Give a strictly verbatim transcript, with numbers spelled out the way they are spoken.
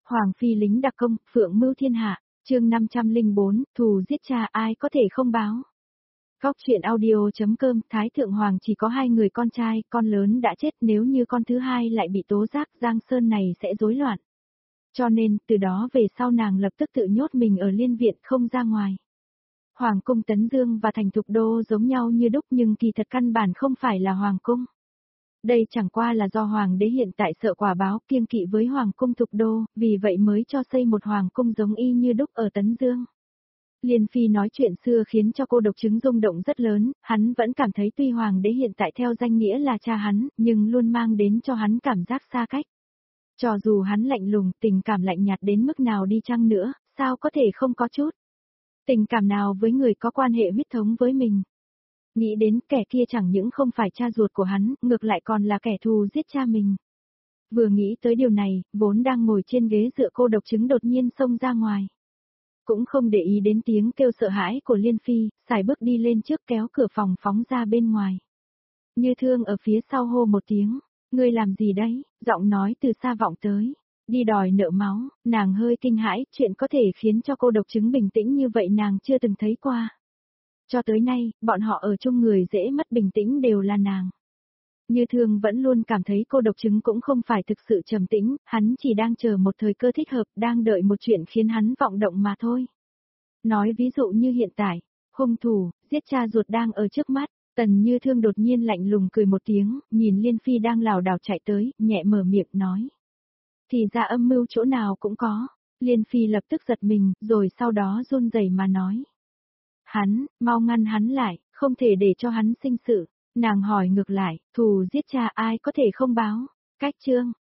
Hoàng phi lính đặc công, phượng mưu thiên hạ, chương năm trăm lẻ bốn, thù giết cha ai có thể không báo. Góc truyện audio.com, Thái Thượng Hoàng chỉ có hai người con trai, con lớn đã chết, nếu như con thứ hai lại bị tố giác, Giang Sơn này sẽ rối loạn. Cho nên, từ đó về sau nàng lập tức tự nhốt mình ở liên viện không ra ngoài. Hoàng cung Tấn Dương và thành Thục Đô giống nhau như đúc nhưng kỳ thật căn bản không phải là Hoàng cung. Đây chẳng qua là do Hoàng đế hiện tại sợ quả báo kiêng kỵ với Hoàng cung Thục Đô, vì vậy mới cho xây một Hoàng cung giống y như đúc ở Tấn Dương. Liên Phi nói chuyện xưa khiến cho cô độc chứng rung động rất lớn, hắn vẫn cảm thấy tuy Hoàng đế hiện tại theo danh nghĩa là cha hắn, nhưng luôn mang đến cho hắn cảm giác xa cách. Cho dù hắn lạnh lùng, tình cảm lạnh nhạt đến mức nào đi chăng nữa, sao có thể không có chút tình cảm nào với người có quan hệ huyết thống với mình. Nghĩ đến kẻ kia chẳng những không phải cha ruột của hắn, ngược lại còn là kẻ thù giết cha mình. Vừa nghĩ tới điều này, vốn đang ngồi trên ghế dựa cô độc chứng đột nhiên xông ra ngoài. Cũng không để ý đến tiếng kêu sợ hãi của Liên Phi, sải bước đi lên trước kéo cửa phòng phóng ra bên ngoài. Như Thương ở phía sau hô một tiếng, ngươi làm gì đấy, giọng nói từ xa vọng tới. Đi đòi nợ máu, nàng hơi kinh hãi, chuyện có thể khiến cho cô độc chứng bình tĩnh như vậy nàng chưa từng thấy qua. Cho tới nay, bọn họ ở chung người dễ mất bình tĩnh đều là nàng. Như Thương vẫn luôn cảm thấy cô độc chứng cũng không phải thực sự trầm tĩnh, hắn chỉ đang chờ một thời cơ thích hợp, đang đợi một chuyện khiến hắn vọng động mà thôi. Nói ví dụ như hiện tại, hung thủ, giết cha ruột đang ở trước mắt, Tần Như Thương đột nhiên lạnh lùng cười một tiếng, nhìn Liên Phi đang lảo đảo chạy tới, nhẹ mở miệng nói. Thì ra âm mưu chỗ nào cũng có, Liên Phi lập tức giật mình, rồi sau đó run rẩy mà nói. Hắn, mau ngăn hắn lại, không thể để cho hắn sinh sự. Nàng hỏi ngược lại, thù giết cha ai có thể không báo. Cách chương,